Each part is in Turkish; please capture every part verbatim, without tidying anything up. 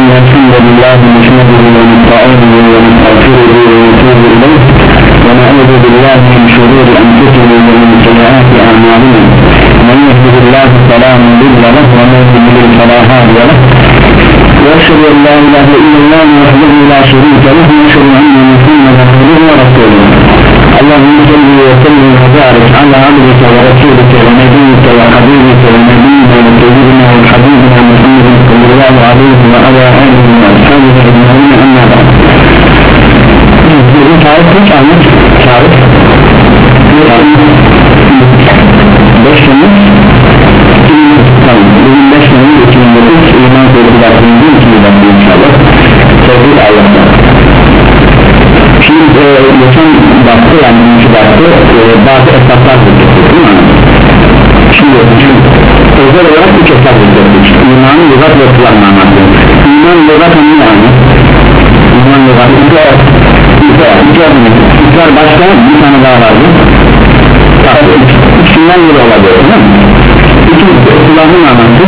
إن الحمد لله نحمده ونستعينه ونستغفره ونتوب إليه ونعوذ بالله من شرور أنفسنا ومن سيئات أعمالنا من يهده الله فلا مضل له ومن يضلل فلا هادي له وأشهد أن لا إله إلا الله وحده لا شريك له وأشهد أن محمدا عبده ورسوله اللهم صل وسلم وبارك على عبدك ورسولك ونبيك وحبيبك ونبينا وسيدنا وحبيبنا محمد صلى الله عليه وعلى آله وأصحابه أجمعين أما بعد. Bugün tarih kaç Ahmet? Tarih beş Temmuz bugün beş Temmuz iki bin dokuz İman Tevkilatı'nın iki bin dokuz inşallah Tevkil Allah'ta. Şimdi e, geçen baktı yani birinci baktı e, bazı esaslar bulacaktık değil mi? Şimdi özel olarak üç esas bulacaktık. İmanın lügat ve kullanma anlattı. İman lügat hangi yani? İman lügat İkrar İkrar başka bir tane daha vardı. İkisinden biri olabilir değil mi? İki kullanma anlattı.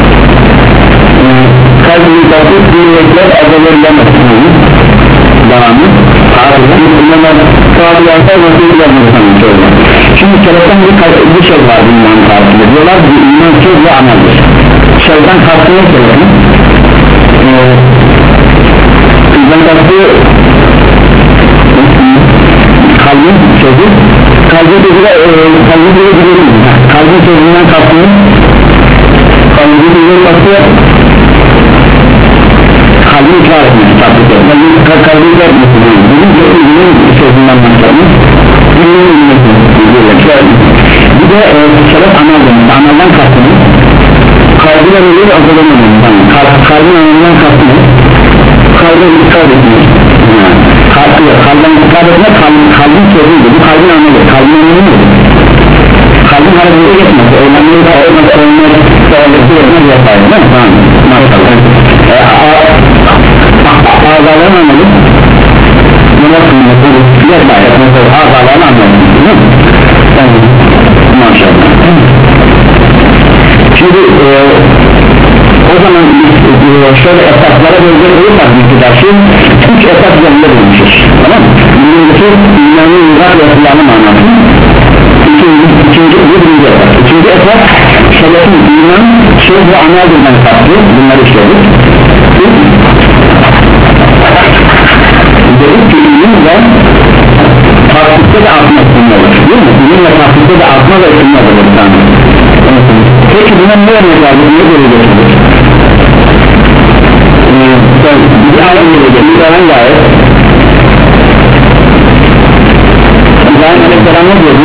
Kalbi lügatı dinleyiciler azalırlamasın devamı şimdi seleften bir, bir şey var iman tarifinde diyorlar ki iman söz ve ameldir. Sözden kastı ne selefin? Sözden kastı kalbin sözü kalbin sözü de kalbin sözü biliyorsunuz kalbin sözünden kastı kalbin sözünden kastı kalbini ikrar etmesi tatlık etmesi kalbini ikrar etmesi bizim gözümüzün sözünden başlarımız bir de e, şeref amel demek amelden kastımız kalbine ölür azalamadım kalbin amelden kastımız kalbine ikrar etmesi kalbine ikrar etmek kalbin sözüydü bu kalbin ameli kalbin ameli mi? Kalbin harekete geçmesi önemli de olmak olmak sağlıklı olmak yapar değil mi? Tamam ağzalarını anladık buna kıymetli yapar ağzalarını anladık maşallah şimdi e, o zaman e, şöyle esaslara bölge olursak miktarşı üç esas üzerinde bulmuşuz tamam mı? birincisi imanın yıllar ve kullanım anlatı ikinci, ikinci, birinci esas ikinci esas selefin iman söz ve amelden farklı bunları işledik dedik ki ilimle taktikte de artma üstünde olur değil mi? İlimle taktikte de artma ve üstünde olur peki buna ne örnek var? Ne görecektir? bir ayet görecek bir ayet gayet İbrahim Aleyhisselam ne diyordu?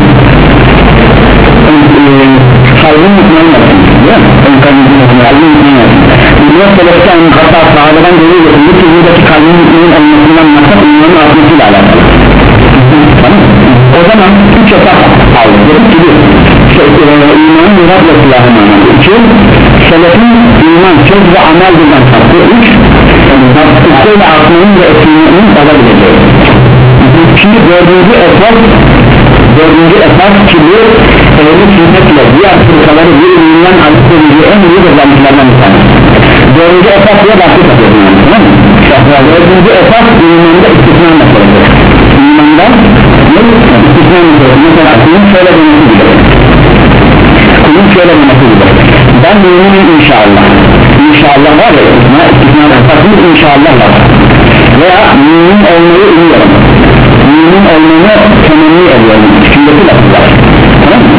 kalbin mutmain yapsın değil mi? kalbin mutmain yapsın İbrahim Aleyhisselam'ın hatta sahabeden geliyor bu ki buradaki kalbin mutmain olmasından maksat imanın artmasıyla alakalı tamam mı? O zaman üç esas aldı dedik ki imanın murat ve silahın anlamı iki selefin iman söz ve amel birden farklı üç taktikle artmanın ve eksilmenin olabileceği şimdi dördüncü esas dördüncü esas ki bu ehli sünnetle diğer fırkaları birbirinden ayırt edildiği en büyük özelliklerden bir tanesi dördüncü esas diye bahsi takıyorum yani tamam mı? dördüncü esas imanda istisna meselesi imanda ne? istisna meselesi mesela kulun şöyle demesi gibi kulun şöyle demesi gibi ben müminim inşallah inşallah var ya istisna istisna esasımız inşallah var veya mümin olmayı umuyorum mümin olmayı temenni ediyorum şimdiki lafızlar tamam mı?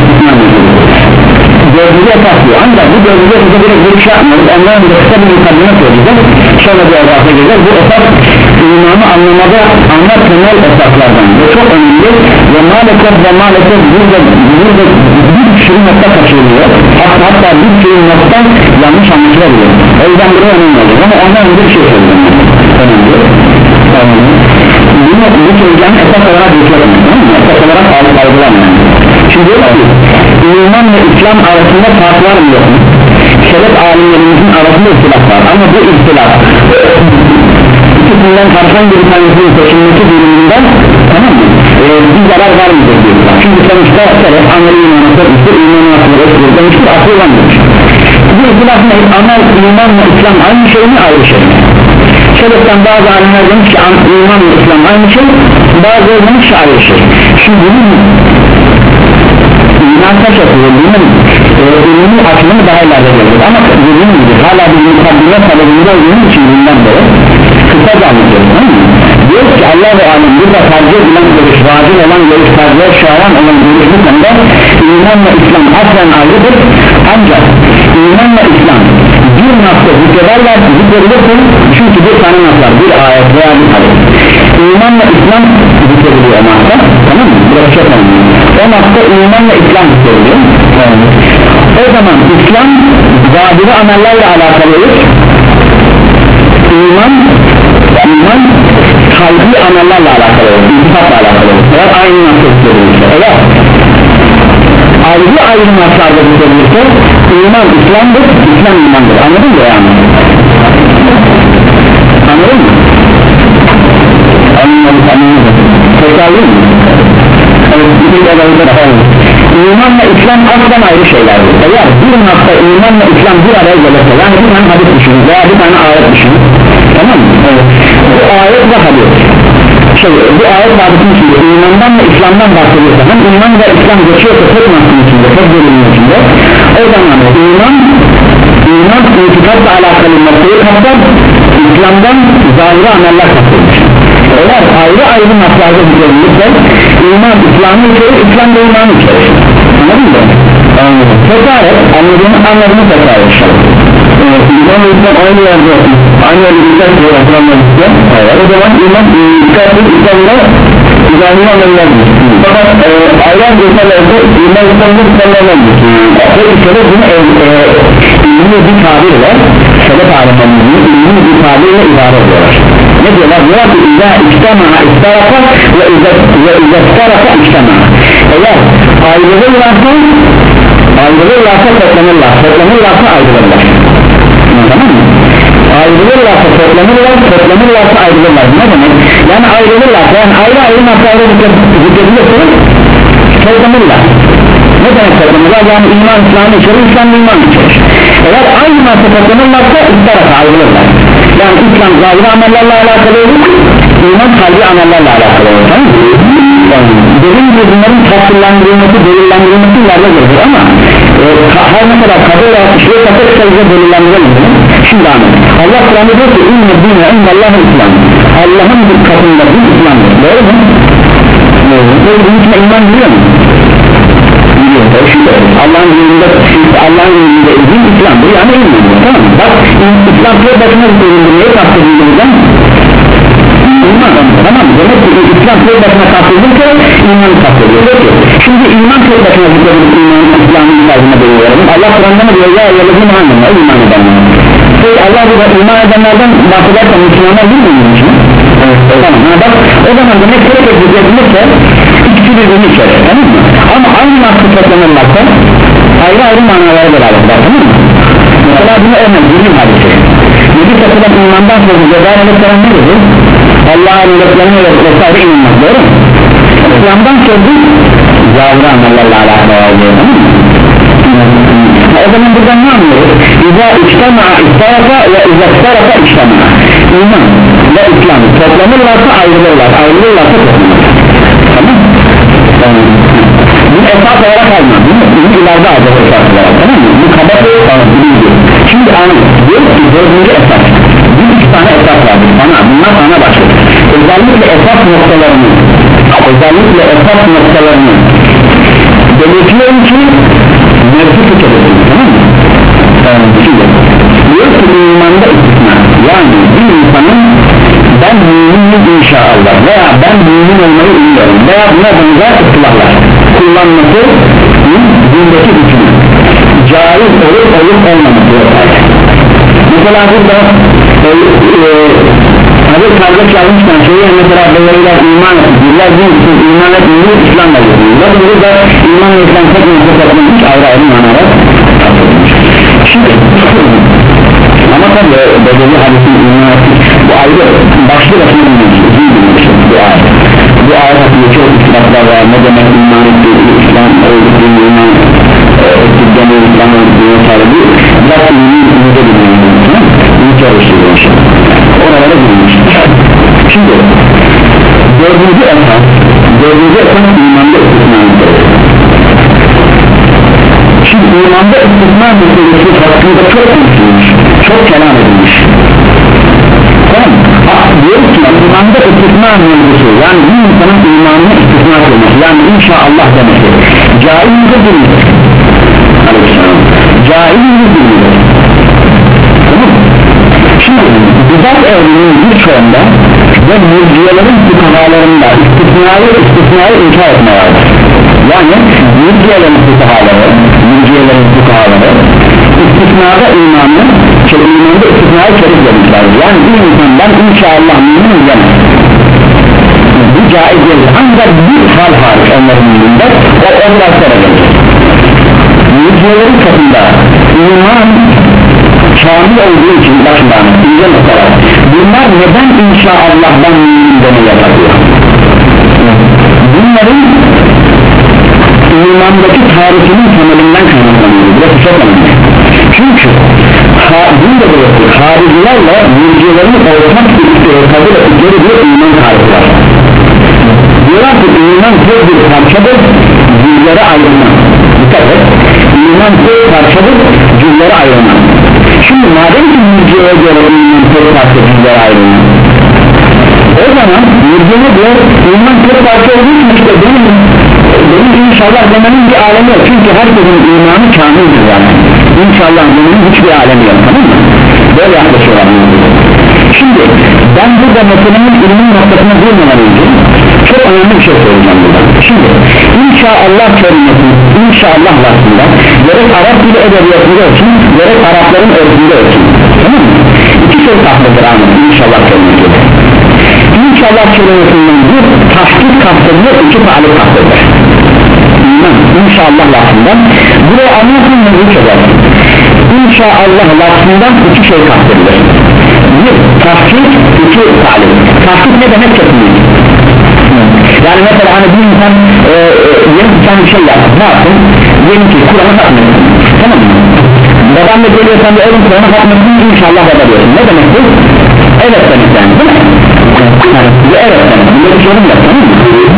Dördüncü esas diyor ancak bu dördüncü esas'a direkt bir şey yapmıyoruz onların bir kısa bir mukaddime söyleyeceğiz sonra bir esasa geleceğiz bu esas imanı anlamada ana temel esaslardan ve çok önemli ve maalesef ve maalesef burada, burada bir sürü nokta kaçırılıyor hatta, hatta bir sürü nokta yanlış anlaşılabiliyor o yüzden buraya önemli olacak ama ondan önce bir şey söyleyeceğim önemli önemli bunu bu söyleyeceğim esas olarak yüklemek esas olarak alıp algılamayın şimdi diyorlar ki iman ve İslam arasında fark var mı yok mu? Selef alimlerimizin arasında ihtilaf var ama bu ihtilaf ikisinden karşılan bir tanesinin seçilmesi durumunda tamam mı? Ee, bir zarar var mıdır diyorlar çünkü sonuçta selef ameli imanı sormuştur imanı asılır etkilir demiştir asıl olandır Bu ihtilaf ne? Amel, iman ve İslam aynı şey mi, ayrı şey mi? Şereften bazı alimler demiş ki iman ve İslam aynı şey, bazıları demiş ki ayrı şey. Şimdi bunun iman taş yapıyor, bunun e, ürünün açılımı daha ileride gelir ama dediğim gibi hala bir mukaddime talebinde olduğum için bundan dolayı kısaca anlatıyorum, değil mi? Diyor ki Allah-u Alem burada tercih edilen görüş, vacil olan görüş, tercih şayan olan görüş bu konuda iman ve İslam aslen ayrıdır, ancak iman ve İslam bir nafta zikrederler, zikredilirse çünkü bir tane naflar, bir ayet veya bir hadis, iman ve İslam zikrediliyor o nafta, tamam mı? Burası çok önemli. O nafta iman ve İslam zikrediliyor. O zaman İslam zahiri amellerle alakalıdır, iman iman kalbi amellerle alakalıdır, intifatla alakalıdır. Eğer aynı nafta zikredilirse, eğer ayrı ayrı naflarda zikredilirse iman İslam'dır, İslam imandır. Anladın mı yani? Anladın mı? Anladım, anladım. Tekrarlayayım mı? Evet, bir de bakalım. İman ve İslam aslen ayrı şeylerdir. Eğer bir nafta iman ve İslam bir araya gelirse, yani bir tane hadis düşünün veya bir tane ayet düşünün, tamam mı? Evet. Bu ayet ve hadis şey, bu ayet ve hadisin içinde imandan ve İslam'dan bahsediyorsa, hem iman ve İslam geçiyorsa tek nafsın içinde, tek bölümün içinde, o zaman iman iman itikadla alakalı noktayı kapsar, İslam'dan zahiri ameller kapsarmış. Eğer ayrı ayrı naflarda zikredilirse iman İslam'ı içerir, İslam da imanı içerir. Anladın mı? Anladım. Tekrar et, anladığını anladığını tekrar et. İman ve İslam aynı yerde aynı yerde güzel bir yapılanlar istiyor. O zaman iman İslam'ın İslam'da zahiri amellerdir. Fakat aylar geçerlerde iman İslam'da İslam'lardır. Peki şöyle bunu ilmi bir tabir var, sebep alemlerinin ilmi bir tabirle ibare ediyorlar. Ne diyorlar? Diyorlar ki İzâ içtema'a istaraka ve izâ istaraka içtema'a. Eğer ayrılırlarsa ayrılırlarsa toplanırlar, toplanırlarsa ayrılırlar. Tamam mı? Ayrılırlarsa toplanırlar, toplanırlarsa ayrılırlar. Ne demek? Yani ayrılırlarsa, yani ayrı ayrı naftaları zikredilirse toplanırlar. Ne demek toplanırlar? Yani iman İslam'ı içerir, İslam iman içerir. Eğer aynı nafta toplanırlarsa istaraka ayrılırlar. Yani İslam zahiri amellerle alakalı olur, iman kalbi amellerle alakalı olur, tamam mı? Dediğim gibi bunların tafsirlendirilmesi, delillendirilmesi ileride gelir ama e, her ne kadar kabul etmişliği fakat kısaca delillendirelim. Şimdi anladım. Allah Kur'an'da diyor ki İnne dîne indallâhu İslam. Allah'ın bir katında bir İslam'dır. Doğru mu? Doğru. Bunun içine iman biliyor mu? Biliyor. Allah'ın dininde Allah'ın dininde din İslam'dır, yani imandır, tamam mı? Bak İslam tek başına zikredildi, neye kastedildiğinde iman, tamam mı? Demek ki İslam tek başına kastedilirse imanı kastediyor. Peki şimdi iman tek başına zikredilip imanın İslam'ın ifadına dönüyorum. Allah Kur'an'da mı diyor ya yalnız iman edenler, iman edenler. Peki Allah burada iman edenlerden bahsederken Müslümanlar değil mi için? Evet, tamam. Ha, bak o zaman demek tek tek zikredilirse ikisi birbirini içerir, tamam mı? Ama aynı nasıl toplanırlarsa ayrı ayrı manalara beraberler, tamam mı? Mesela bunu örnek bir hadisi. Yedi takılan imandan sonra Cebrail Aleyhisselam ne dedi? Allah'a milletlerine vesaire inanmak, doğru mu? İslam'dan sonra zahiri amellerle alakalı oluyor, tamam mı? O zaman buradan ne anlıyoruz? İza içtema'a istarafa ve iza istarafa içtema'a. İman ve İslam toplanırlarsa ayrılırlar, ayrılırlarsa toplanırlar. Tamam mı? Tamam. Bu esas olarak almam, bunu ileride alacak esas olarak, tamam mı? Bu kabar bilgi. Şimdi anlıyoruz, diyor ki dördüncü esas. Bir iki tane esas vardır, sana, bunlar sana başlıyor. Özellikle esas noktalarını, özellikle esas noktalarını belirtiyorum ki mevcut tutuyorsun, tamam mı? Tamam, şimdi diyor ki imanda istisna, yani bir insanın ben müminim inşallah veya ben mümin olmayı umuyorum veya buna benzer ıslahlar kullanması dindeki hükmü caiz olup olup olmaması yok. Mesela burada e, e, Hazır kardeş yazmışken şeyi mesela belirler iman etmişler, din için iman etmiyor, İslam'la yapıyor. Bakın burada iman ve İslam tek nokta toplanmış ayrı ayrı manalar kapatılmış. Şimdi ama tabi belirli hadisin iman etmiş, bu ayrı başlı başına bilmiş, bu ayet. Bu ayet hakkında çok ispatlar var, ne demek iman ettiği, İslam öldüğü iman ettiği bu İslam'ın talebi biraz ünlü ünlüde bilmiyorum bunu çalıştırıyor oralara girmiş. Şimdi dördüncü esas dördüncü esas imanda istisnamdır. Şimdi imanda istisna meselesi hakkında çok konuşulmuş, çok kelam edilmiş. Tamam, diyoruz ki imanda istisna mevzusu, yani bir insanın imanını istisna kılması, yani inşallah demesi caiz midir değil midir? Caiz midir değil midir? Tamam. Şimdi bidat ehlinin birçoğunda ve mürciyelerin fukahalarında istisnayı istisnayı inkar etme vardır. Yani mürciyelerin fukahaları mürciyelerin fukahaları istisnada imanı imanında istisnayı şerif demişlerdir. Yani bir insandan inşallah mümin demez, bu caiz değil, ancak bir hal hariç onların dilinde o onlarlara gelir. Mürciyelerin katında iman şamil olduğu için başından ince mesela bunlar neden inşaallah'dan mümin demeye yapıyor? Bunların imandaki tarifinin temelinden kaynaklanıyor. Burası çok önemli. Çünkü burada burası haricilerle mürciyelerin ortak kabul ettikleri bir iman tarifi var. Diyorlar ki iman tek bir parçadır, cüzlere ayrılmaz. Dikkat et, iman tek parçadır, cüzlere ayrılmaz. Şimdi madem ki mürciyeye göre iman tek parça, cüzlere ayrılmaz, o zaman mürciyeye göre iman tek parça olduğu için işte benim benim inşallah demenin bir alemi yok, çünkü herkesin imanı kamildir yani. İnşallah demenin hiçbir alemi yok, tamam mı? Böyle yaklaşıyorlar. Şimdi ben burada meselenin ilmin noktasına girmeden önce çok önemli bir şey söyleyeceğim burada. Şimdi inşallah kelimesi inşallah lafında gerek Arap dili edebiyatında olsun, gerek Arapların örgünde olsun, tamam mı? İki şey tahtadır anladım inşallah kelimesi. İnşallah kelimesinden bir tahkik kastedilir, iki talip kastedilir. İnşallah lafından buraya anlatın mı hiç eder? İnşallah lafından iki şey kastedilir. Bir tahkik, iki talip. Tahkik ne demek kesinlik? Yani mesela hani bir insan e, e, yeni bir tane bir şey yaptı, ne yaptın? Diyelim ki Kur'an'ı hatmetsin, tamam mı? Babam da geliyor, sen de oğlum Kur'an'ı hatmetsin, inşallah baba diyorsun. Ne demek bu? Evet demek yani, değil mi? Yani, bu evet demek, bunda bir sorun yok, tamam mı?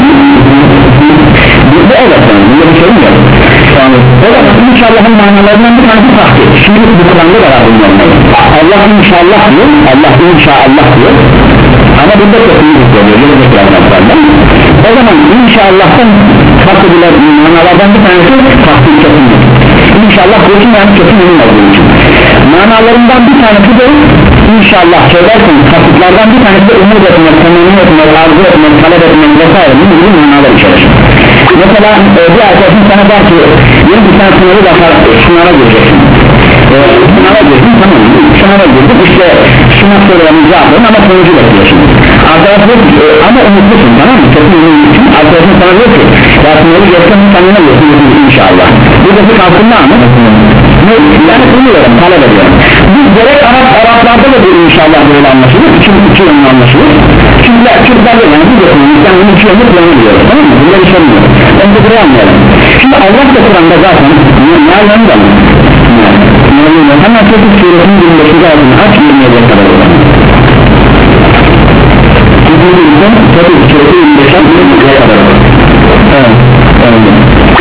Bu, bu evet demek, bunda bir sorun yok. Yani, o da inşallah'ın manalarından bir tanesi tahkik. Şimdi bu Kur'an'da da var bunların. Allah inşallah diyor, Allah inşallah diyor. Ama burada kesinlik oluyor, gelecek yazmaklarla. O zaman inşallah'tan kastedilen manalardan bir tanesi tahkik kesinlik. İnşallah diyorsun yani kesin emin olduğu için. Manalarından bir tanesi de inşallah söylerken tahkiklerden bir tanesi de umut etmek, temenni etmek, arzu etmek, talep etmek vesaire bu gibi manalar içerir. Mesela e, bir arkadaşın sana der ki yeni bir tane sınavı bakar, sınava gireceksin. E, sınava girdin, tamam mı? Sınava girdin, işte sınav sorularını cevapladın ama sonucu bekliyorsun. Arkadaşlar e, ama umutlusun, tamam mı? Kesin umutlusun. Arkadaşın sana diyor ki ya sınavı geçsen kendine geçsin inşallah. Buradaki kalkınma mı? Yani umuyorum, talep ediyorum. Biz gerek Arap, Araplarda da bir inşallah böyle anlaşılır, iki, iki yönlü anlaşılır. Çünkü Türkler'de yani bir yapımız, yani bunu iki yönlü planı diyoruz, tamam mı? Burada bir şey yok. Ben de buraya anlayalım. Şimdi Allah da Kur'an'da zaten nereden de mı? Hemen Fetih Suresinin yirmi beşinci ayetini aç, yirmi yediye kadar olan. Fetih Suresi yirmi beşinci ayetine kadar olan. Evet, evet.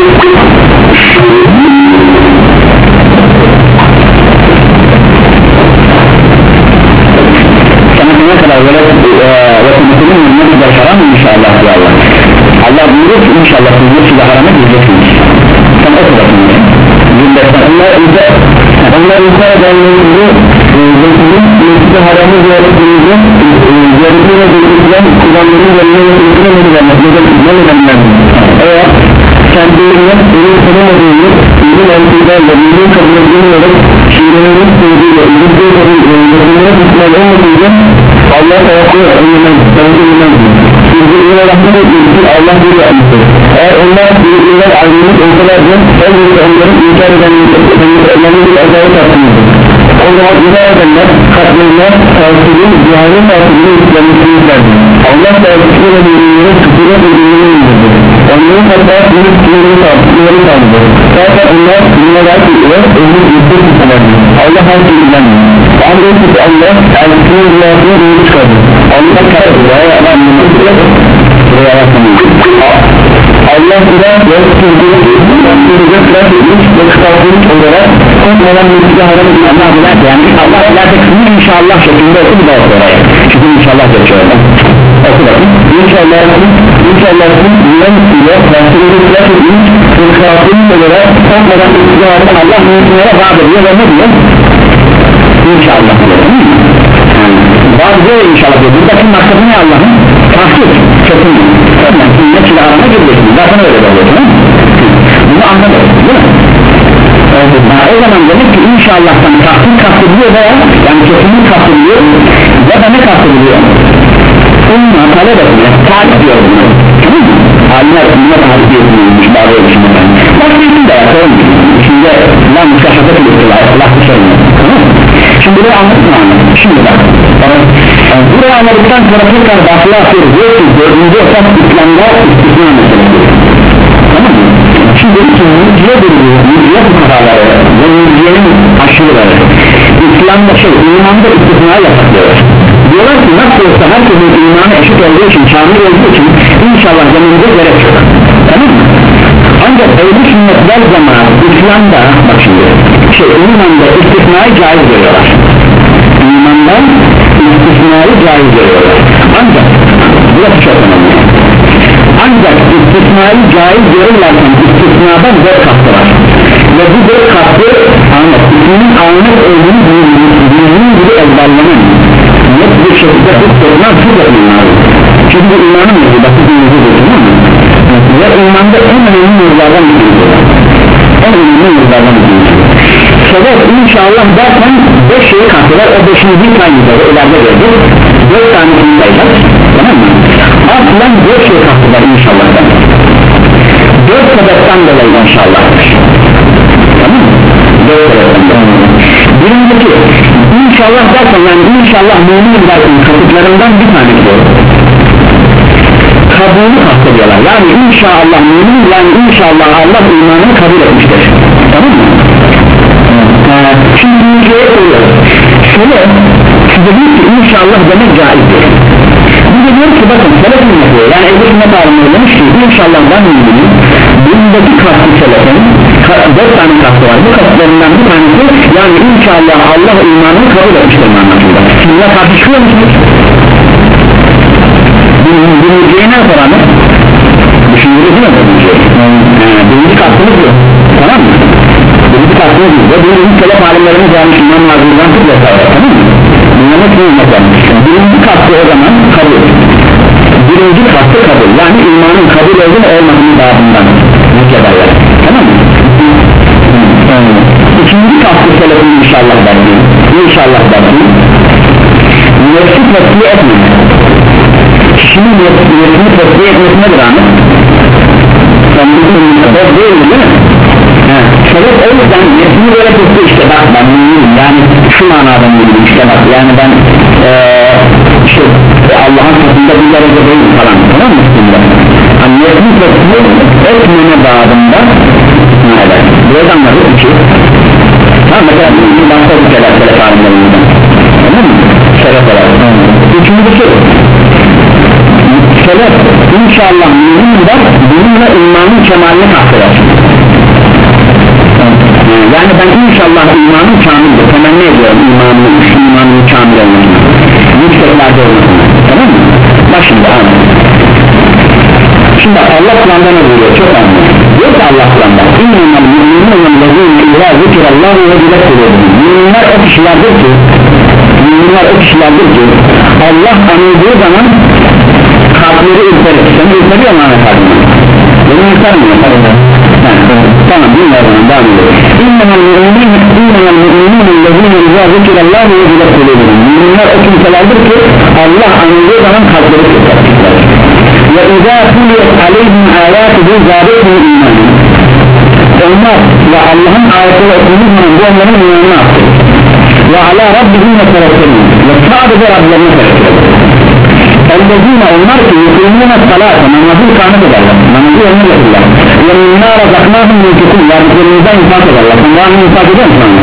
Sanatına kadar böyle vatandaşının yirmi kadar haram inşallah diyor Allah. Allah buyuruyor ki inşallah sizi size harama gireceksiniz. Sen o kadar dinleyin. Allah ise Allah ise edenlerinizi Resulün mescid-i haramı ziyaretlerinizi ziyaretini ve ziyaretlen kullanların yerine yönetimlemediler eğer kendilerinden ürün tanımadığını ürün altıylarla ürün kabul edilmeyerek şiirlerinin sevdiğiyle ürünlerin ürünlerine tutmalı olmadığıyla Allah ayakları önlemez tanıdığından birbirine rahmet etmektir Allah bir yapmıştır. Eğer onlar birbirinden ayrılmış olsalardı elbette onların inkar edenlerin bir azabı tatlıydı. O zaman inkar edenler katlarına tavsiyenin ziyaret tavsiyenin yüklenmişsinizlerdi. Allah tavsiyenin ve birbirine küfürü ve birbirine indirdi. onun hatta büyük büyük büyük kaldı zaten onlar dünyada tutuyor özür yüksek tutuyor Allah her şeyi bilenmiyor Allah'ın tutu Allah elçinin dünyasını büyük çıkardı Allah karar buraya adamını tutuyor buraya adamını Allah biraz ve sürdürüp sürdürüp ve kısaltılık olarak olmadan mülkü haram Allah bilir yani Allah ileride kısmı inşallah şeklinde okul da oraya çünkü inşallah geçiyor oku bakın inşallah inşallah dünya ile sürdürüp ve kısaltılık olarak olmadan mülkü haram Allah mülkülere vaat ediyor ve ne diyor inşallah diyor vaat ediyor inşallah diyor buradaki maksadı ne Allah'ın tahkik kesin yani sünnet ile arana gireceksiniz zaten öyle oluyor bunu anladınız değil mi? Ha, o zaman demek ki inşallah'tan tahkik kastediliyor veya yani kesinlik kastediliyor ya da ne kastediliyor? Umma talep etmeye talep diyor bunu tamam mı? Alimler umma talep ediyormuş bazı ölçümler başka için de yapalım içinde la müşahşata kılıktılar Allah dışarına tamam mı? Şimdi burayı anlatın anlatın şimdi bak yani burayı anladıktan sonra tekrar bahsede atıyoruz diyor ki dördüncü esas İslam'da istisna meselesi tamam mı? Şimdi ki müziğe bölüyor müziğe bu kararları ve müziğenin aşırıları İslam'da şey imanda istisna yasaklıyor diyorlar ki nasıl olsa herkesin imanı eşit olduğu için kamil olduğu için inşallah dememize gerek yok tamam mı? Ancak ehl-i sünnetler zaman İslam'da bak şimdi şey imanda istisnayı caiz görüyorlar imandan istisnayı caiz görüyorlar ancak burası çok önemli ancak istisnayı caiz görürlerken istisnadan dört katı var ve bu dört katı anlat isminin anlık olduğunu bildiğinin gibi ezberlemen net bir şekilde tutturmak çok önemli çünkü bu imanın mevzu basit bir mevzu değil mi? Ve imanda en önemli mevzulardan bir mevzu en önemli mevzulardan bir mevzu sebep inşallah derken beş şeyi katılır o beşinci kaynıları ileride gördük dört tanesini sayacağız tamam mı? Aslen dört şey katılır inşallah dört sebepten dolayı inşallah tamam mı? dört sebepten dolayı birincisi inşallah derken yani inşallah mümin derken katıklarından bir tanesi doğru kabulü kastediyorlar yani inşallah mümin yani inşallah Allah imanını kabul etmiştir tamam mı? Şimdi müziğe koyuyoruz şöyle size diyor ki inşallah demek caizdir bir de diyor ki bakın selefin yapıyor yani ehl-i sünnet alimleri demiş ki inşallah ben müminim bundaki kastı selefin dört tane kastı var bu kastlarından bir tanesi yani inşallah Allah imanını kabul etmiştir anlamında şimdi buna tartışıyor musunuz? bu müziğe ne yapar düşündürüz değil mi bu müziğe? birinci kastımız bu tamam mı? birinci kastımız bu ve birinci selef alimlerimiz yani İmam Nazır'dan tut vesaire tamam mı? Bunların kim yapar? Birinci kastı o zaman kabul birinci kastı kabul yani imanın kabul olduğu olmadığını bağımından mükeberler tamam mı? İkinci kastı selefin inşallah derdi inşallah derdi nefsi tesbih etmemek kişinin nefsini tesbih etmesi nedir anı? Sebep değil mi değil mi? Sebep o yüzden nefsini böyle tesbih işte bak ben müminim yani şu manada müminim işte bak yani ben ee, şey Allah'ın katında bir derece değil falan tamam mı? Yani nefsini tesbih etmeme bağında neler? Burada anladık ki tamam mesela bir başka bir şeyler sebep alimlerimizden tamam mı? Sebep olarak üçüncüsü sebep inşallah mümin de bununla imanın kemalini kasteder yani ben inşallah imanın kamildir temenni ediyorum imanın imanın kamil olmasını yükseklerde olmasını tamam mı? bak şimdi anladım şimdi Allah Kur'an'da ne diyor çok anladım diyor ki Allah Kur'an'da İnnemel müminun lezîne ilâ zikirallâhu ve bilek kulubuhum müminler o kişilerdir ki müminler o kişilerdir ki Allah anıldığı zaman kalpleri ürperir seni ürperiyor mu Ahmet abi? beni ürpermiyor tamam bilmiyorum devam ediyor İnnemel müminun lezîne ilâ zikirallâhu ve bilek kulubuhum müminler o kimselerdir ki Allah anıldığı zaman kalpleri ürperir ve izâ tuliyet aleyhim âyâtuhu zâdethum imanı onlar ve Allah'ın ayetleri okunduğu zaman bu onların imanını arttırır ve alâ rabbihim ve tevekkülün ve sadece Rablerine tevekkül ellezine onlar ki yukulmuna salata namazı ikamet ederler, namazı yerine getirirler ve minna razaknahum yunfikun verdiklerimizden infak ederler. Bunların infak eder mi sana?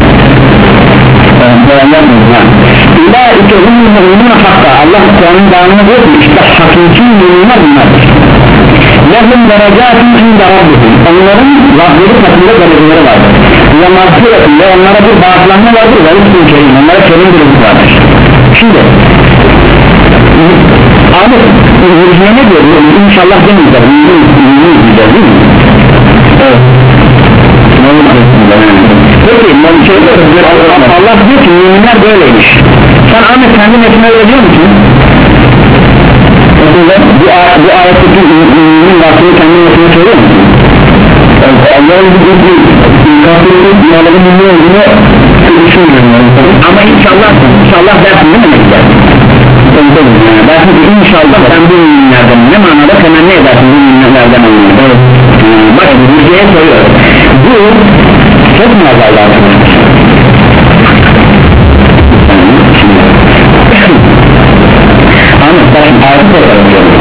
İlaike hummul mu'minun hakka. Allah Kur'an'ın devamına diyor ki işte hakiki müminler bunlardır. Lehum derecatun inde rabbihim. Onların Rableri katında dereceleri vardır ve mağfiretin ve onlara bir bağışlanma vardır ve rızkın kerim, onlara kerim bir rızkı vardır. Şimdi Ahmet Hürriye ne diyor? İnşallah demeyeceğiz, mümin diyeceğiz değil mi? Evet. Peki Allah diyor ki müminler böyleymiş. Sen Ahmet kendi nefsine öyle diyor musun? Bu, bu ayetteki müminin vasfını kendi nefsine söylüyor musun? Allah'ın bir bir kafirlik malının mümin olduğunu düşünmüyorum. Ama inşallah inşallah dersin değil mi nekler? Dersin ki inşallah ben bu müminlerden ne manada temenni edersin bu müminlerden olmayı. Bak bir şeye soruyor. Bu çok mu azaldı arkadaşlar? Ahmet bakın ayeti tekrar ediyorum.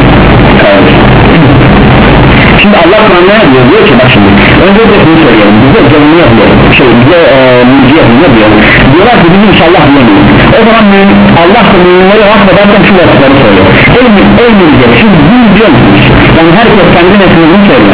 Şimdi Allah Kur'an'da ne diyor? Diyor ki bak şimdi önce de bunu söyleyelim, bize canını yapıyor şey bize e, müziği yapıyor diyor diyorlar ki biz inşallah diyemeyiz. O zaman Allah da müminleri affederken şu vasıfları söylüyor. Ey mümin, siz bunu diyor musunuz? Yani herkes kendi nefsini söylüyor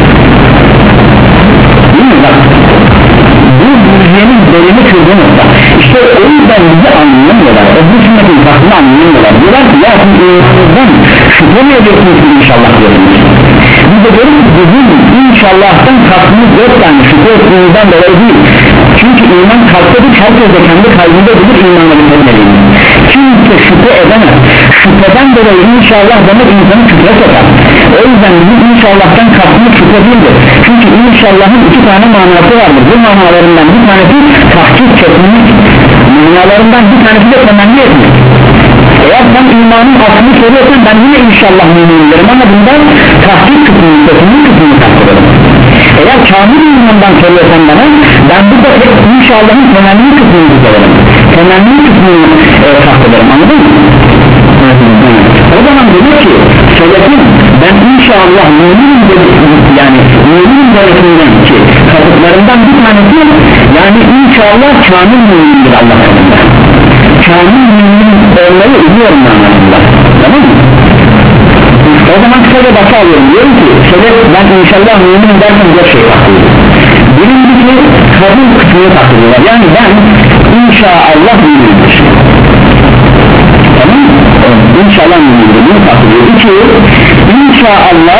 değil mi? Bak bu müziğinin belini kırdığı nokta işte o yüzden bizi anlayamıyorlar, o bu sünnetin farkını anlayamıyorlar. Diyorlar ki ya siz imanınızdan şüphe mi ediyorsunuz ki inşallah diyorsunuz? Biz de diyoruz ki bizim inşallah'tan kalkımız yok, yani şüphe ettiğimizden dolayı değil. Çünkü iman kalktık, herkes de kendi kalbinde bilir imanla bitirmeliyim. Kimse şüphe edemez. Şüpheden dolayı inşallah demek insanı şüphe sokar. O yüzden bizim inşallah'tan kalkımız şüphe değildir. Çünkü inşallah'ın iki tane manası vardır. Bu manalarından bir tanesi tahkik çekmek, manalarından bir tanesi de temenni etmek. Eğer sen imanın aslını soruyorsan ben yine inşallah müminim derim ama bundan tahkik kısmını, sesinin kısmını kastırırım. Eğer kamil imandan soruyorsan bana ben burada hep inşallahın temenni kısmını tutarım, temenni kısmını e, kastırırım, anladın mı? O zaman diyor ki selefin ben inşallah müminim dedim, yani müminim demesinden ki kasıtlarından bir tanesi yani inşallah kamil mümindir Allah katında, kamil mümin olmayı umuyorum anlamında, tamam mı? O zaman kısaca başa alıyorum, diyorum ki selef ben inşallah müminim derken bir şey taklıyorlar. Birincisi kabul kısmını taklıyorlar, yani ben inşallah müminimdir, tamam mı? İnşallah mümindir, bunu taklıyor. İki, inşallah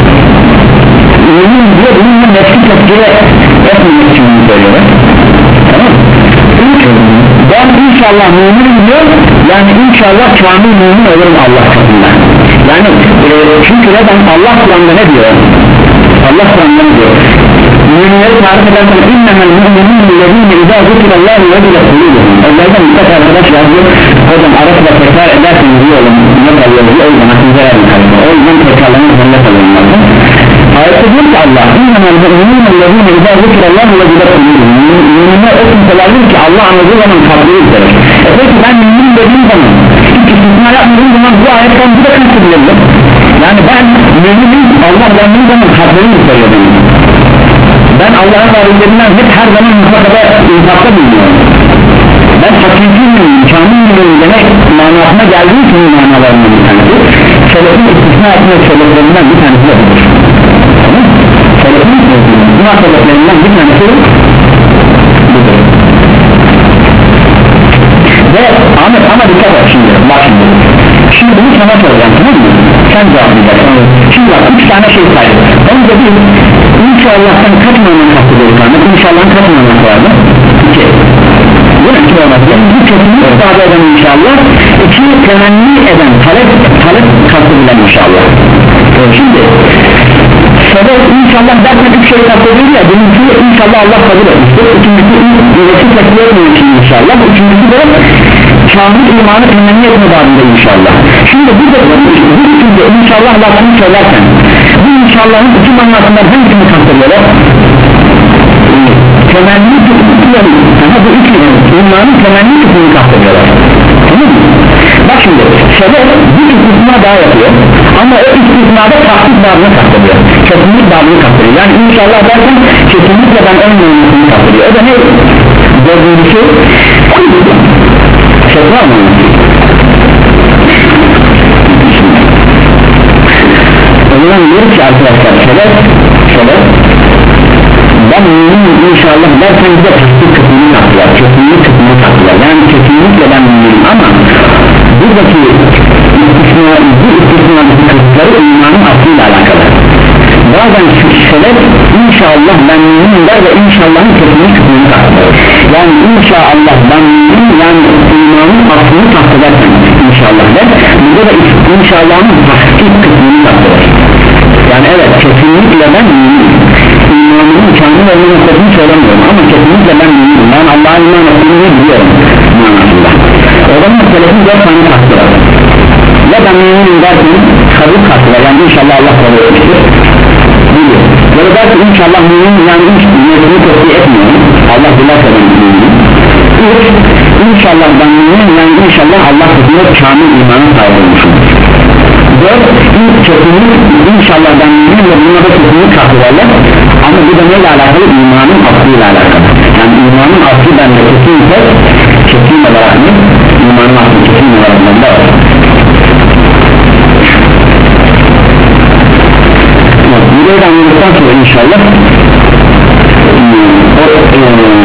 mümin diyor, bununla nefsi tepkire etmemek için bunu söylüyorlar, tamam mı? Üç, ben inşallah müminim diyor, yani inşallah kamil mümin olurum Allah katında. Yani e, çünkü neden Allah Kur'an'da ne diyor? Allah Kur'an'da ne diyor? Müminleri tarif ederken innemel müminun lezine izâ zikirallâhu ve bile kulûluhum. Onlardan birkaç arkadaş yazıyor. Hocam arasında tekrar ederseniz iyi olun, ne kalıyor diye, o yüzden aklınıza verin kalıyor. O yüzden tekrarlarını zorla kalıyorlar. Ayette diyor ki Allah innemel müminun lezine izâ zikirallâhu ve bile kulûluhum. Müminler o kimselerdir ki Allah anladığı zaman kalbini izler. E peki ben müminim dediğim zaman hiç istisna yapmadığım zaman bu ayetten bir de kastedilebilir. Yani ben müminim, Allah anladığı zaman kalbini izler benim. Ben Allah'ın varlıklarından hep her zaman mutlaka infakta bulunuyorum. Ben hakiki müminim, kamil müminim demek manasına geldiği için manalarından bir tanesi. Selefin istisna etmek sebeplerinden bir tanesi de budur. Tamam mı? Selefin istisna sebeplerinden bir tanesi budur. Ve Ahmet ama dikkat et şimdi, bak şimdi. Şimdi bunu sana soracağım, tamam mı? Sen cevaplayacaksın. Şimdi bak üç tane şey saydık. Önce bir İnşallah'tan kaç manası kastediyoruz Ahmet? İnşallah'ın kaç manası vardı? İki. Değil mi? İki manası. Bir kesinlik ifade eden inşallah, iki temenni eden, talep, talep kastedilen inşallah. Şimdi sebep inşallah derken üç şey kastediyor ya, birincisi inşallah Allah kabul etmiştir, ikincisi üretsi tekrar etmiyor için inşallah, üçüncüsü de kamil imanı temenni etme bağında inşallah. Şimdi burada bu üçünde inşallah lafını söylerken bu inşallahın iki manasından hangisini kastediyorlar? Temenni kısmını, ama bu iki imanın temenni kısmını kastediyorlar, tamam mı? Bak şimdi sebep bu istisna daha yapıyor ama o istisnada tahsis babını kastediyor, kesinlik babını kastediyor. Yani inşallah derken kesinlikle ben olmamasını kastediyor. O da ne? Dördüncüsü şey var mı? O zaman diyor ki arkadaşlar şöyle şöyle ben müminim inşallah derken bir de tasdik kısmını taktılar, kesinlik kısmını taktılar. Yani kesinlikle ben müminim ama buradaki istisna, bu istisnadaki kısımları imanın aslıyla alakalı. Bazen şöyle inşallah ben müminim der ve inşallahın kesinlik kısmını taktılar. Yani inşallah ben müminim yani imanın aslını taktılarken inşallah der. Burada da inşallahın tasdik kısmını taktılar. Yani evet kesinlikle ben müminim, imanımın kamil olma noktasını söylemiyorum ama kesinlikle ben müminim, ben Allah'a iman ettiğini biliyorum manasında. O zaman meseletin dört tane kastı var. Ya ben müminim derken kabul kastı var, yani inşallah Allah kabul etmiştir biliyor. Ya da derken inşallah müminim yani müminini tesbih etmiyorum, Allah dilerse ben müminim. Üç, inşallah ben müminim yani inşallah Allah katında kamil imanı sahip olmuşum. Dört, kesinlik inşallah ben müminim ve buna da kesinlik kastı varlar. Ama bu da neyle alakalı? İmanın aslıyla alakalı. Yani imanın aslı bende kesinlikle kesin olarak mı? İmanın aslı kesin olarak bende var. Evet, burayı da anladıktan sonra inşallah o, e,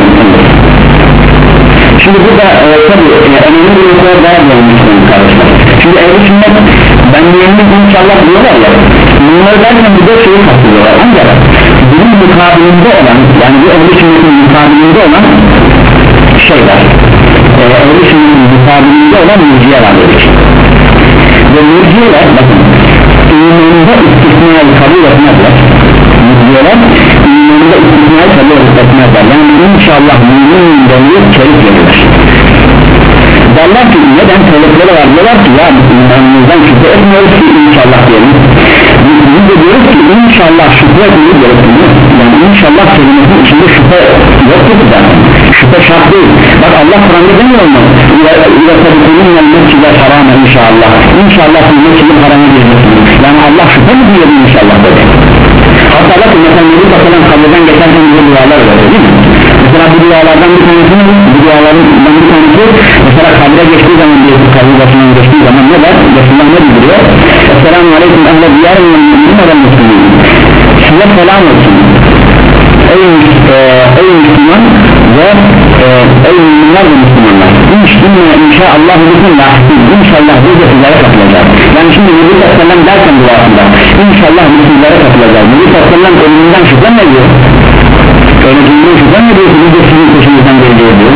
şimdi burada e, tabi e, önemli bir noktada daha görmüşsünüz kardeşler. Şimdi ehl-i sünnet ben müminim inşallah diyorlar ya, bunları derken bir de şeyi kastediyorlar ancak bunun mukabilinde olan, yani bu ehl-i sünnetin mukabilinde olan şey var, e, ehl-i sünnetin mukabilinde olan mürciye vardır ve mürciyeler bakın imanında istisnayı kabul etmezler. Mürciyeler imanında istisnayı kabul etmezler, yani inşallah mümin demir çelik verirler. Derler ki neden sebepleri var, diyorlar ki ya imanımızdan şüphe etmiyoruz ki inşallah diyelim. Biz de diyoruz ki inşallah şüphe etmeyi gerektiğini, yani inşallah kelimesinin içinde şüphe yoktur zaten, şüphe şart değil. Bak Allah Kur'an'da demiyor mu? İlâ mescide harama inşallah, inşallah mescidin harama girmesiniz, yani Allah şüphe mi diyor inşallah dedi. Hatta bakın mesela Nebi Bakal'ın kabreden geçerken bize dualar var değil mi? Mesela bu dualardan bir tanesi mi? Bu dualardan bir tanesi mesela kabre geçtiği zaman bir kabri başından geçtiği zaman ne der? Resulullah ne bildiriyor? Esselamu aleyküm ehle diyarın ve mümin ve müslümin. Size selam olsun ey, e, ey Müslüman ve e, ey müminler ve Müslümanlar. İnşallah inşallah bütün lahsiz inşallah biz de sizlere katılacağız. Yani şimdi Nebi Sallam derken duasında inşallah biz sizlere katılacağız. Nebi Sallam ölümünden şüphe mi ediyor? Ölümünden şüphe mi ediyor? Biz de sizin peşinizden geliyor diyor.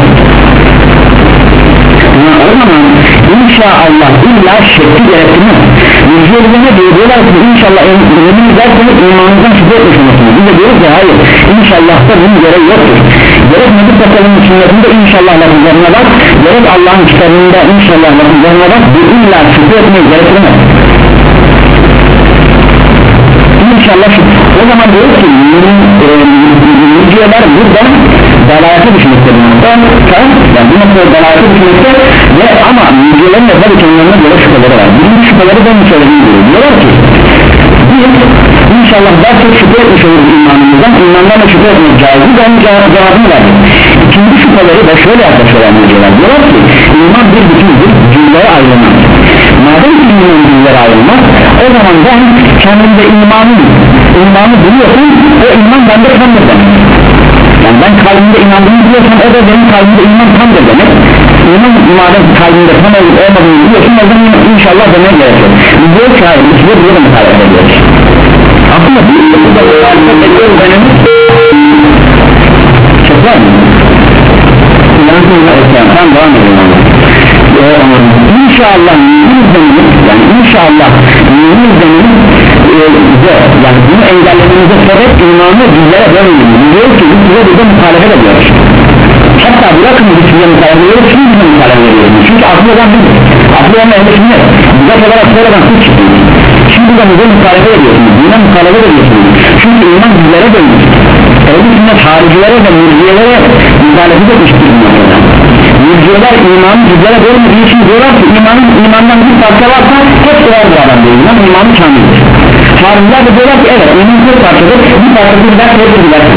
Yani o zaman inşallah illa şekli gerektirmez. Yüzüyoruz ne diyor? Diyorlar ki inşallah emin derseniz imanınızdan şüphe etmiş olmasınız. Biz de diyoruz ki hayır inşallah'ta bunun gereği yoktur. Gerek Nebi Sallam'ın sünnetinde inşallah lafızlarına bak, gerek Allah'ın kitabında inşallah lafızlarına bak, bu illa şüphe etmeyi gerektirmez. İnşallah şüphe. O zaman diyoruz ki müciyeler burada dalayata düşmekte bu nokta, yani bu noktada dalayata düşmekte ve ama müciyelerin de tabii kendilerine göre şüpheleri var. Birinci şüpheleri ben söylediğim gibi diyorlar ki biz inşallah dersek şüphe etmiş oluruz imanımızdan, imandan da şüphe etmek caiz, ben cevabını verdim. İkinci şüpheleri de şöyle yaklaşıyorlar müciyeler, diyorlar ki iman bir bütündür, cüllere ayrılmaz. Madem ki iman cüllere ayrılmaz, o zaman ben kendimde imanı imanı biliyorsam o iman bende tamdır demek. Yani ben kalbimde inandığımı biliyorsam o da benim kalbimde iman tamdır demek. İman madem kalbimde tam olup olmadığını biliyorsun o zaman inşallah demeye gerekiyor. Biz diyoruz ki hayır, biz de burada mutalep ediyoruz. Aslında bir burada mutalep ediyoruz benim çok var mı? Tam devam edelim. İnşallah mümin zemini, yani inşallah mümin zemini e, yani bunu engellememize sebep imanı bizlere vermeyelim. Diyoruz ki biz size burada muhalefet ediyoruz. Hatta bırakın biz size muhalefet ediyoruz, şimdi bize muhalefet ediyoruz. Çünkü aklı olan biziz. Aklı olan ehlesinde bize olarak sonradan suç çıkıyor. Şimdi de bize muhalefet ediyorsunuz, buna muhalefet ediyorsunuz. Çünkü iman bizlere dönmüş. Ehl-i sünnet haricilere ve mürciyelere muhalefet etmiştir bu noktada. Mürciyeler imanı cüzlere bölmediği için diyorlar ki imanın, imandan bir parça varsa hepsi var bu adam değil, iman imanı kamildir. Hariciler de diyorlar ki evet iman bir parçadır, bir parçadır giderse hepsi gidersin.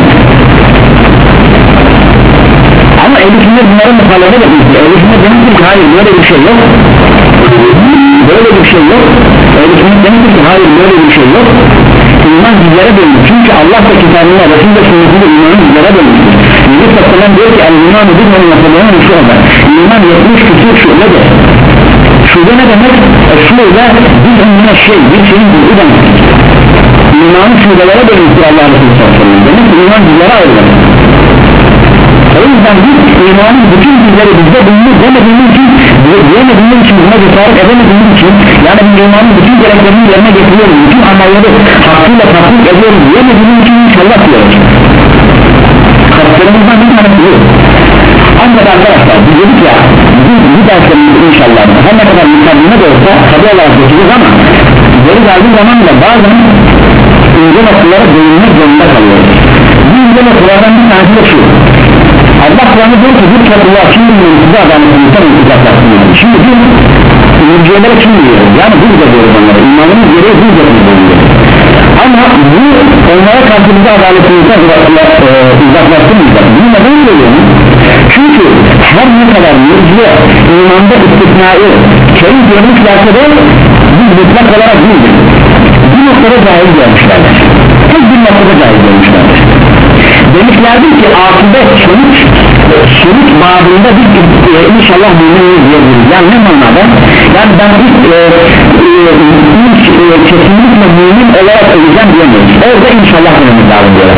Ama ehl-i sünnet bunların muhalefet etmiştir. Ehl-i sünnet demiştir ki hayır böyle bir şey yok, böyle bir şey yok. Ehl-i sünnet demiştir ki hayır böyle bir şey yok. İman bizlere bölünür çünkü Allah da kitabında Resul ve sünnetinde imanı bizlere bölünür. Yüzük Tassalan diyor ki el-imanı bir onun yapılayan şube, iman yetmiş küsur şubedir. Şube ne demek? E, şube bir ömrüne şey, bir şeyin bilgi demek. İmanı şubelere bölünür Allah Resulü sallallahu aleyhi ve sellem demek ki iman bizlere ayrılır. O yüzden biz imanın bütün bizleri bizde bulunur demediğimiz için, diyemediğimiz için, buna cesaret edemediğimiz için, yani bir imanın bütün gereklerini yerine getiriyoruz, bütün amelleri hakkıyla tatbik ediyoruz diyemediğimiz için inşallah diyoruz. Kaplarımızdan bir tanesi yok. Ancak arkadaşlar biz dedik ya, biz bu derslerimiz inşallah her ne kadar mükemmel de olsa tabi olarak geçeceğiz ama geri geldiği zaman da bazen ince noktalara bölünmek zorunda kalıyoruz. Bu ince noktalardan bir tanesi de şu: Allah Kur'an'ı diyor ki bir topluluğa kim diyor size adaletini uzaklaştırıyor. Şimdi biz mürciyelere kim diyoruz? Yani biz de diyoruz onlara, imanımız gereği biz de diyoruz. Ama bu onlara karşı bize adaletini uzaklaştırmayacak. Bu neden söylüyorum? Çünkü her ne kadar mürciye imanda istisnai kerim görmüşlerse de biz mutlak olarak değildir. Bir noktada cahil görmüşlerdir. Tek bir noktada cahil görmüşlerdir. Demişlerdir ki akıbet sonuç sonuç babında biz e, inşallah müminliği diyebiliriz. Yani ne manada? Yani ben ilk e, e, ilk e, kesinlikle mümin olarak öleceğim diyemeyiz. Orada inşallah dememiz lazım diyorlar.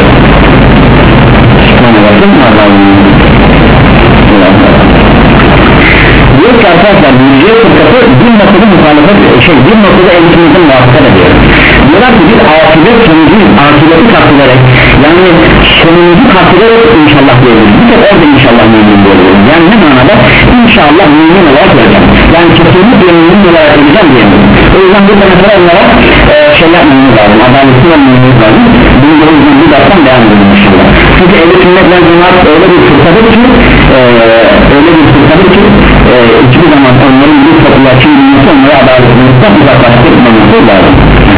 Diyor ki arkadaşlar müziğe fırkatı bir noktada muhalefet şey bir noktada eğitimimizin muhafaza ediyor. Diyorlar ki biz akıbet sonucu akıbeti katlayarak yani sonucu katlayarak inşallah diyoruz. Bir tek orada inşallah mümin diyoruz. Yani ne manada? İnşallah mümin olarak öleceğim. Yani kesinlikle mümin olarak öleceğim diyelim. O yüzden burada mesela onlara e, şey yapmamız lazım. Adaletini olmamız lazım. Bunu da o yüzden bir dakikadan devam edelim inşallah. Çünkü ehl-i sünnetle cemaat öyle bir fırkadır ki e, öyle bir fırkadır ki e, hiçbir zaman onların bir topluluğa kim bilmesi onlara adaletimizden uzaklaştırmaması lazım.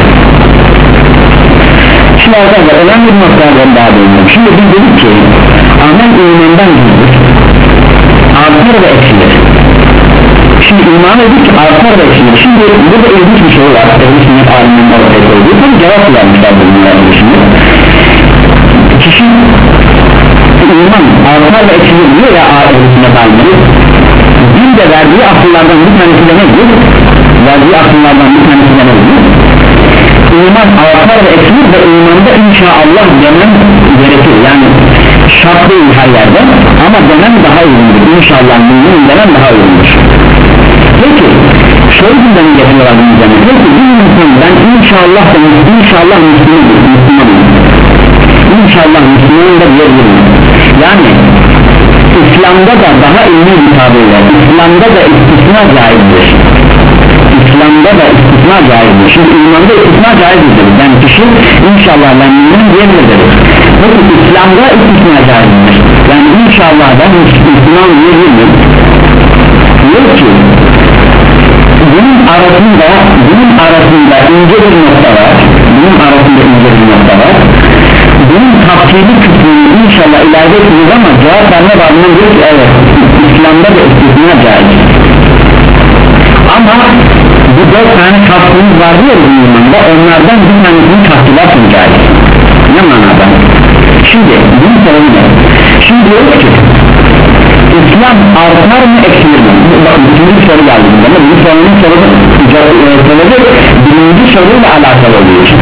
Şimdi arkadaşlar önemli bir noktadan daha dönüyorum. Şimdi biz dedik ki amel imandan gizlidir, artar ve eksilir. Şimdi iman dedik ki artar ve eksilir. Şimdi burada ilginç bir soru var. Ehl-i sünnet aliminin ortaya koyduğu bir cevap vermişler bununla ilgili. Kişi iman artar ve eksilir diyor ya ehl-i sünnet alimleri. Bir de verdiği akıllardan bir tanesi de nedir? Verdiği akıllardan bir tanesi de nedir? İman artar ve eksilir ve imanda inşallah demem gerekir. Yani şart değil her yerde ama demem daha uygundur. İnşallah mümin demem daha uygundur. Peki soru gündemi getiriyorlar bunun üzerine. Peki bir insan ben inşallah demek inşallah Müslümanım. İnşallah Müslümanım da diyebilirim. Yani İslam'da da daha ilmi bir tabirler. İslam'da da istisna caizdir. İslam'da da istisna caizdir. Şimdi imanda istisna caizdir. Yani kişi inşallah ben müminim diyebilir. Peki İslam'da istisna caizdir. Yani inşallah ben Müslüman diyebilirim. Diyor ki bunun arasında bunun arasında ince bir nokta var. Bunun arasında ince bir nokta var. Bunun tafsili kısmını inşallah ileride etmiyoruz ama cevap verme bağımından diyor ki evet İslam'da da istisna caiz. Ama bu dört tane kastımız vardı ya bu imanda, onlardan bir tanesini kastırlarsın caiz. Ne manada? Şimdi bunu sorun ne? Şimdi diyoruz ki İslam artar mı eksilir mi? Bakın ikinci soru geldi burada. Bu sorunun sorusu birinci soruyla alakalı olduğu için.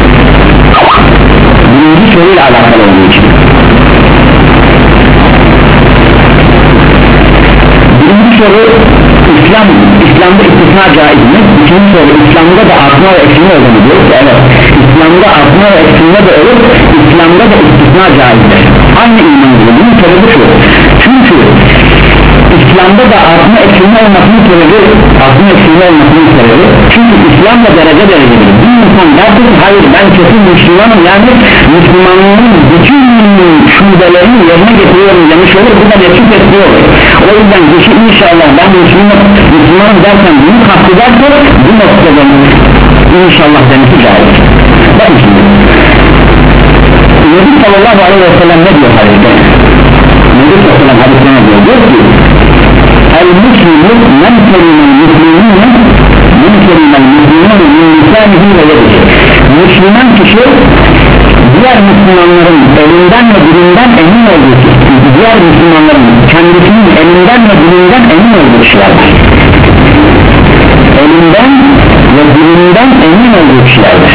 Birinci soruyla alakalı olduğu için. Birinci soru İslam, İslam'da istisna caiz mi? İkinci soru İslam'da da artma ve eksilme olur mu diyor? Evet. İslam'da artma ve eksilme de olur. İslam'da da istisna caizdir. Aynı iman gibi. Bunun sebebi şu. Çünkü İslam'da da artma eksilme olmasının sebebi artma eksilme olmasının sebebi çünkü İslam'da derece derecedir. Bir insan derse ki hayır ben kesin Müslümanım, yani Müslümanlığın bütün şubelerini yerine getiriyorum demiş olur, bu da geçip ettiği olur. O yüzden kişi inşallah ben Müslüman, Müslümanım derken bunu kastederse bu noktada inşallah demesi caiz. Bakın şimdi Nebi sallallahu aleyhi ve sellem ne diyor hadiste? Nebi sallallahu aleyhi ve sellem hadiste ne diyor? Diyor ki el-Müslümü men kelimel müslümüne men kelimel müslümüne min lisanihi ve yedihi. Müslüman kişi diğer Müslümanların elinden ve dilinden emin olduğu kişi, diğer Müslümanların kendisinin elinden ve dilinden emin olduğu kişilerdir. Elinden ve dilinden emin olduğu kişilerdir.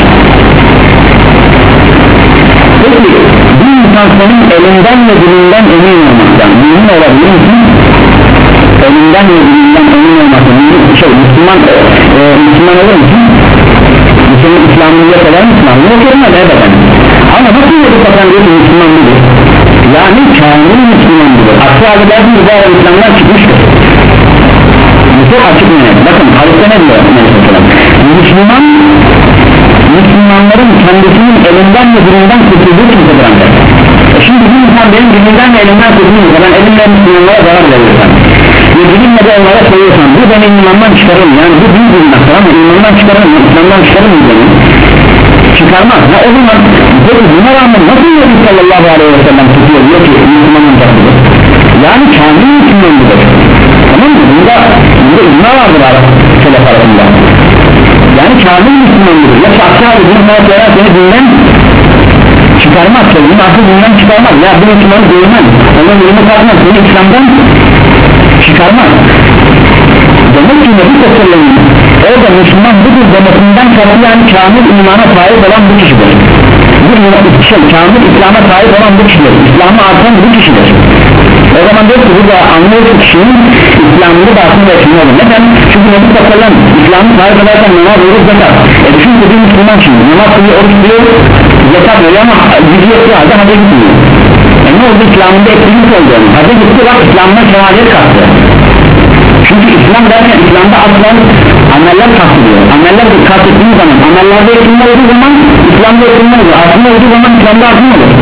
Peki bir insan senin elinden ve dilinden emin olmaktan emin olabilir misin? Elinden ve dilinden emin olmaktan şey, Müslüman, e, Müslüman olur musun? Senin İslam'ını kadar Müslüman yok olmaz elbette. Ama nasıl yapıp bakan diyor ki Müslüman budur? Yani kamil Müslüman budur. Aksi halde dersin ki bu arada İslam'dan çıkmıştır. Bu çok açık mı? Bakın hadiste ne diyor? Müslüman Müslümanların kendisinin elinden ve dilinden kurtulduğu kimsedir ancak. E şimdi bir insan benim dilimden ve elimden kurtulduğu ben elimle Müslümanlara zarar veriyorsam ve dilimle de onlara söylüyorsam bu beni imandan çıkarır mı? Yani bu büyük bir günah ama imandan çıkarır mı? İslamdan çıkarır mı beni? Çıkarmaz. Ha, o zaman peki buna rağmen nasıl Nebi sallallahu aleyhi ve sellem tutuyor diyor ki Müslümanın takıdır? Yani kamil Müslüman budur. Tamam mı? Bunda, bunda icma vardır Arap selef arasında. Yani kamil Müslüman budur. Ya şahsiyeli bunu hayatlara seni dinden çıkarmaz. Bunu asıl dinden çıkarmaz. Ya bu Müslümanı değmez. Onun yeni kalmaz. Seni İslam'dan çıkarmaz. Demek ki Nebi sallallahu orada Müslüman budur demesinden sonra yani kamil imana sahip olan bu kişidir. Bu şey, kamil İslam'a sahip olan bu kişidir. İslam'a artan bu kişidir. O zaman diyor ki burada anlıyoruz kişinin İslam'ını da aslında etkili olur. Neden? Çünkü Nebi sallallahu İslam'ı sahip ederken namaz olur zekat. E çünkü bir Müslüman şimdi namaz kılıyor, oruç kılıyor, zekat veriyor ama gücü yettiği halde hacca gitmiyor. E ne oldu? İslam'ında etkilik oldu. Hacca gitti bak İslam'da şehadet kalktı. Çünkü İslam derken İslam'da aslan ameller kastediyor. Ameller kastettiği zaman amellerde etkili olduğu zaman İslam'da etkili olur. Aslında olduğu zaman İslam'da aslında olur.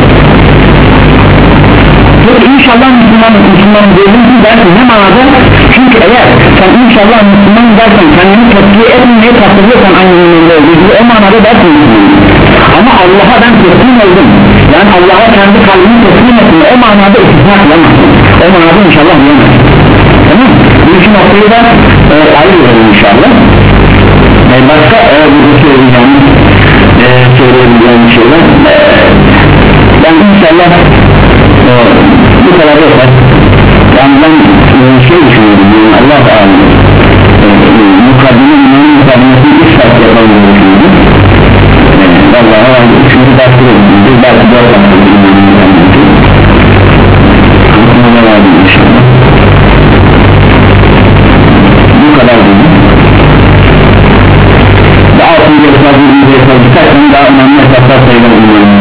Peki inşallah Müslüman Müslümanın değilsin dersin ne manada? Çünkü eğer sen inşallah Müslüman dersen kendini tepkiye etmeye kastediyorsan aynı manada olduğu gibi o manada dersin Müslüman. Ama Allah'a ben teslim oldum. Yani Allah'a kendi kalbini teslim etsin. O manada istisna kılamazsın. O manada inşallah diyemezsin. Tamam mı? Bu iki noktayı da e, ayrıyorum inşallah. E, başka e, burada söyleyeceğim e, söyleyebileceğim şeyler e, ben inşallah e, bu kadar yeter. Yani ben e, şey düşünüyorum yani Allah da alır e, mukaddime imanın mukaddimesini üç saat yapalım düşünüyorum. E, vallahi ben üçüncü dersi de düşünüyorum. Belki dört dakika imanın mukaddimesi. Aklına vardı inşallah. Bu kadar değil. Daha altıncı esnafı bir esnafı birkaç daha önemli esnaflar sayılır.